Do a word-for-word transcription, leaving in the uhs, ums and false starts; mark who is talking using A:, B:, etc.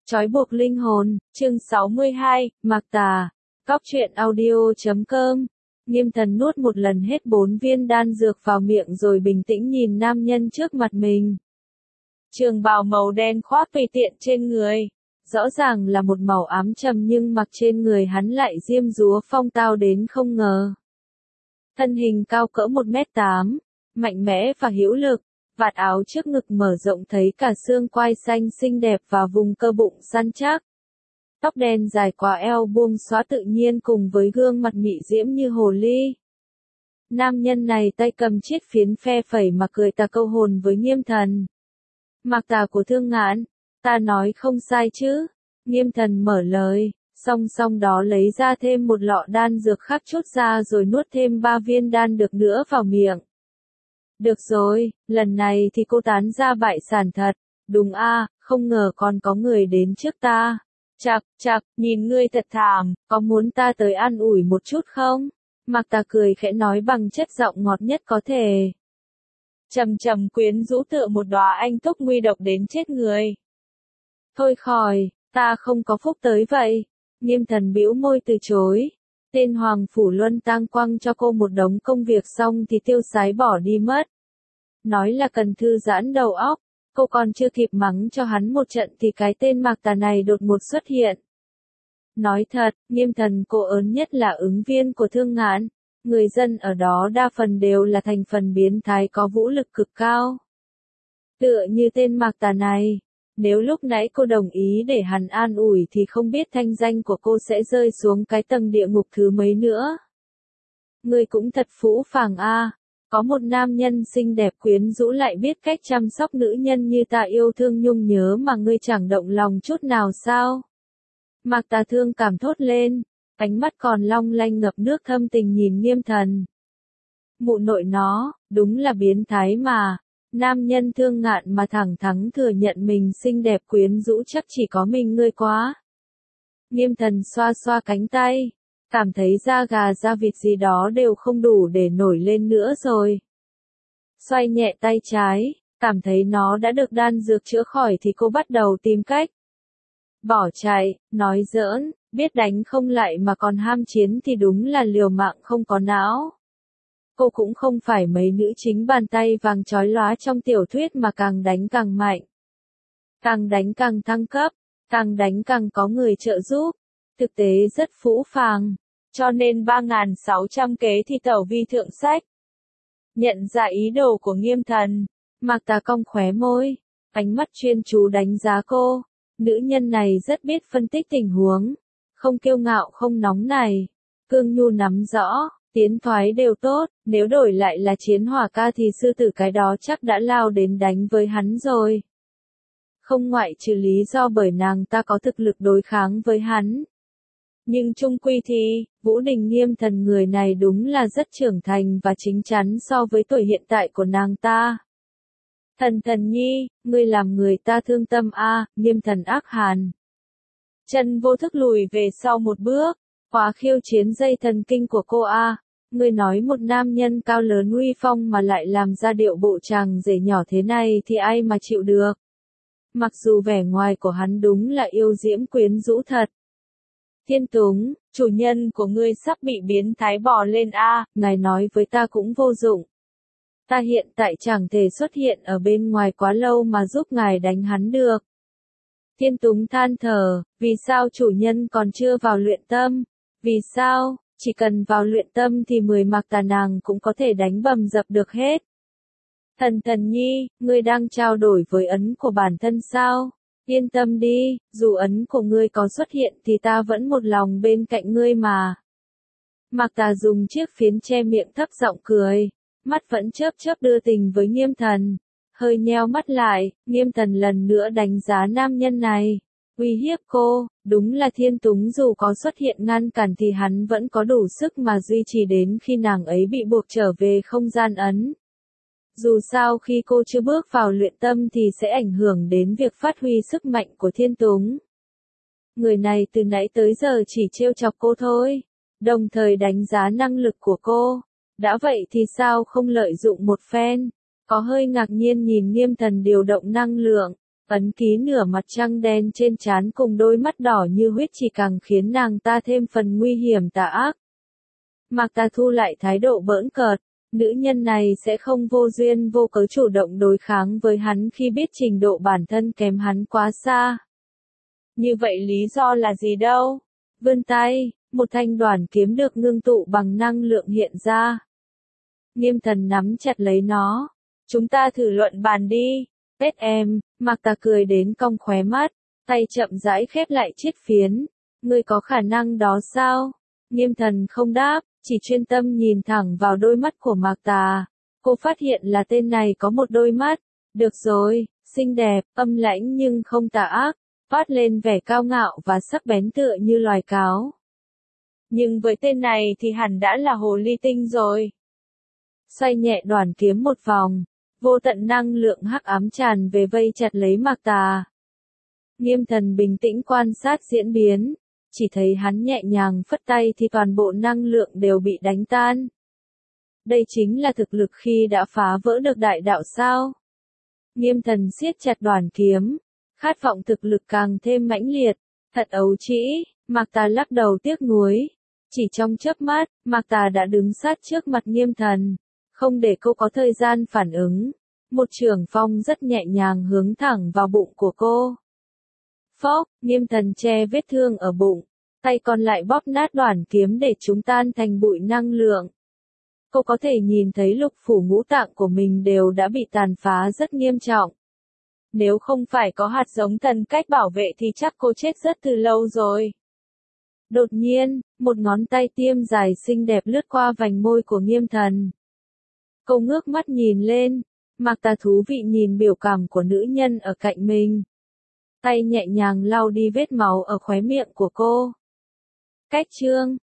A: Trói buộc linh hồn, chương sáu mươi hai, Mạc Tà, Cóc truyện audio chấm com. Nghiêm Thần nuốt một lần hết bốn viên đan dược vào miệng rồi bình tĩnh nhìn nam nhân trước mặt mình. Trường bào màu đen khoác tùy tiện trên người. Rõ ràng là một màu ám trầm nhưng mặc trên người hắn lại diêm dúa phong tao đến không ngờ. Thân hình cao cỡ một mét tám, mạnh mẽ và hữu lực. Vạt áo trước ngực mở rộng thấy cả xương quai xanh xinh đẹp và vùng cơ bụng săn chắc. Tóc đen dài qua eo buông xõa tự nhiên cùng với gương mặt mị diễm như hồ ly. Nam nhân này tay cầm chiếc phiến phe phẩy mà cười tà câu hồn với Nghiêm Thần. Mạc Tà của Thương Ngạn, ta nói không sai chứ? Nghiêm Thần mở lời, song song đó lấy ra thêm một lọ đan dược khác chút ra rồi nuốt thêm ba viên đan được nữa vào miệng. Được rồi, lần này thì cô tán ra bại sản thật, đúng a, không ngờ còn có người đến trước ta. Chạc, chạc, nhìn ngươi thật thảm, có muốn ta tới an ủi một chút không? Mạc Tà cười khẽ nói bằng chất giọng ngọt nhất có thể. Trầm trầm quyến rũ tựa một đóa anh túc nguy độc đến chết người. Thôi khỏi, ta không có phúc tới vậy. Nghiêm Thần bĩu môi từ chối. Tên Hoàng Phủ Luân tang quăng cho cô một đống công việc xong thì tiêu sái bỏ đi mất. Nói là cần thư giãn đầu óc, cô còn chưa kịp mắng cho hắn một trận thì cái tên Mạc Tà này đột ngột xuất hiện. Nói thật, Nghiêm Thần cô ớn nhất là ứng viên của Thương Ngạn. Người dân ở đó đa phần đều là thành phần biến thái có vũ lực cực cao. Tựa như tên Mạc Tà này. Nếu lúc nãy cô đồng ý để hắn an ủi thì không biết thanh danh của cô sẽ rơi xuống cái tầng địa ngục thứ mấy nữa. Người cũng thật phũ phàng a, có một nam nhân xinh đẹp quyến rũ lại biết cách chăm sóc nữ nhân như ta yêu thương nhung nhớ mà ngươi chẳng động lòng chút nào sao? Mạc Tà thương cảm thốt lên, ánh mắt còn long lanh ngập nước thâm tình nhìn Nghiêm Thần. Mụ nội nó, đúng là biến thái mà. Nam nhân Thương Ngạn mà thẳng thắn thừa nhận mình xinh đẹp quyến rũ chắc chỉ có mình ngươi quá. Nghiêm Thần xoa xoa cánh tay, cảm thấy da gà da vịt gì đó đều không đủ để nổi lên nữa rồi. Xoay nhẹ tay trái, cảm thấy nó đã được đan dược chữa khỏi thì cô bắt đầu tìm cách. Bỏ chạy, nói giỡn, biết đánh không lại mà còn ham chiến thì đúng là liều mạng không có não. Cô cũng không phải mấy nữ chính bàn tay vàng chói lóa trong tiểu thuyết mà càng đánh càng mạnh. Càng đánh càng thăng cấp, càng đánh càng có người trợ giúp. Thực tế rất phũ phàng, cho nên ba nghìn sáu trăm kế thì tẩu vi thượng sách. Nhận ra ý đồ của Nghiêm Thần, Mạc Tà cong khóe môi, ánh mắt chuyên chú đánh giá cô. Nữ nhân này rất biết phân tích tình huống, không kiêu ngạo không nóng này, cương nhu nắm rõ. Tiến thoái đều tốt, nếu đổi lại là Chiến Hỏa ca thì sư tử cái đó chắc đã lao đến đánh với hắn rồi. Không ngoại trừ lý do bởi nàng ta có thực lực đối kháng với hắn. Nhưng chung quy thì, Vũ Đình Nghiêm Thần người này đúng là rất trưởng thành và chính chắn so với tuổi hiện tại của nàng ta. Thần Thần nhi, ngươi làm người ta thương tâm a, Nghiêm Thần ác hàn. Chân vô thức lùi về sau một bước, khóa khiêu chiến dây thần kinh của cô a. Ngươi nói một nam nhân cao lớn uy phong mà lại làm ra điệu bộ chàng rể nhỏ thế này thì ai mà chịu được. Mặc dù vẻ ngoài của hắn đúng là yêu diễm quyến rũ thật. Thiên Túng, chủ nhân của ngươi sắp bị biến thái bò lên a, ngài nói với ta cũng vô dụng. Ta hiện tại chẳng thể xuất hiện ở bên ngoài quá lâu mà giúp ngài đánh hắn được. Thiên Túng than thở, vì sao chủ nhân còn chưa vào luyện tâm? Vì sao? Chỉ cần vào luyện tâm thì mười Mạc Tà nàng cũng có thể đánh bầm dập được hết. Thần Thần nhi, ngươi đang trao đổi với ấn của bản thân sao? Yên tâm đi, dù ấn của ngươi có xuất hiện thì ta vẫn một lòng bên cạnh ngươi mà. Mạc Tà dùng chiếc phiến che miệng thấp giọng cười, mắt vẫn chớp chớp đưa tình với Nghiêm Thần. Hơi nheo mắt lại, Nghiêm Thần lần nữa đánh giá nam nhân này. Uy hiếp cô, đúng là Thiên Túng dù có xuất hiện ngăn cản thì hắn vẫn có đủ sức mà duy trì đến khi nàng ấy bị buộc trở về không gian ấn. Dù sao khi cô chưa bước vào luyện tâm thì sẽ ảnh hưởng đến việc phát huy sức mạnh của Thiên Túng. Người này từ nãy tới giờ chỉ trêu chọc cô thôi, đồng thời đánh giá năng lực của cô. Đã vậy thì sao không lợi dụng một phen? Có hơi ngạc nhiên nhìn Nghiêm Thần điều động năng lượng. Ấn ký nửa mặt trăng đen trên trán cùng đôi mắt đỏ như huyết chỉ càng khiến nàng ta thêm phần nguy hiểm tà ác. Mạc Tà thu lại thái độ bỡn cợt, nữ nhân này sẽ không vô duyên vô cớ chủ động đối kháng với hắn khi biết trình độ bản thân kém hắn quá xa. Như vậy lý do là gì đâu? Vươn tay, một thanh đoản kiếm được ngưng tụ bằng năng lượng hiện ra. Nghiêm Thần nắm chặt lấy nó. Chúng ta thử luận bàn đi. Pet em, Mạc Tà cười đến cong khóe mắt, tay chậm rãi khép lại chiếc phiến. Ngươi có khả năng đó sao? Nghiêm Thần không đáp, chỉ chuyên tâm nhìn thẳng vào đôi mắt của Mạc Tà. Cô phát hiện là tên này có một đôi mắt. Được rồi, xinh đẹp, âm lãnh nhưng không tà ác, phát lên vẻ cao ngạo và sắc bén tựa như loài cáo. Nhưng với tên này thì hẳn đã là hồ ly tinh rồi. Xoay nhẹ đoản kiếm một vòng, vô tận năng lượng hắc ám tràn về vây chặt lấy Mạc Tà. Nghiêm Thần bình tĩnh quan sát diễn biến, chỉ thấy hắn nhẹ nhàng phất tay thì toàn bộ năng lượng đều bị đánh tan. Đây chính là thực lực khi đã phá vỡ được đại đạo sao? Nghiêm Thần siết chặt đoản kiếm, khát vọng thực lực càng thêm mãnh liệt, thật ấu trĩ. Mạc Tà lắc đầu tiếc nuối, chỉ trong chớp mắt, Mạc Tà đã đứng sát trước mặt Nghiêm Thần, không để cô có thời gian phản ứng, một chưởng phong rất nhẹ nhàng hướng thẳng vào bụng của cô. Phốc, Nghiêm Thần che vết thương ở bụng, tay còn lại bóp nát đoản kiếm để chúng tan thành bụi năng lượng. Cô có thể nhìn thấy lục phủ ngũ tạng của mình đều đã bị tàn phá rất nghiêm trọng. Nếu không phải có hạt giống thần cách bảo vệ thì chắc cô chết rất từ lâu rồi. Đột nhiên, một ngón tay tiêm dài xinh đẹp lướt qua vành môi của Nghiêm Thần. Cô ngước mắt nhìn lên, Mạc Tà thú vị nhìn biểu cảm của nữ nhân ở cạnh mình. Tay nhẹ nhàng lau đi vết máu ở khóe miệng của cô. Cách chương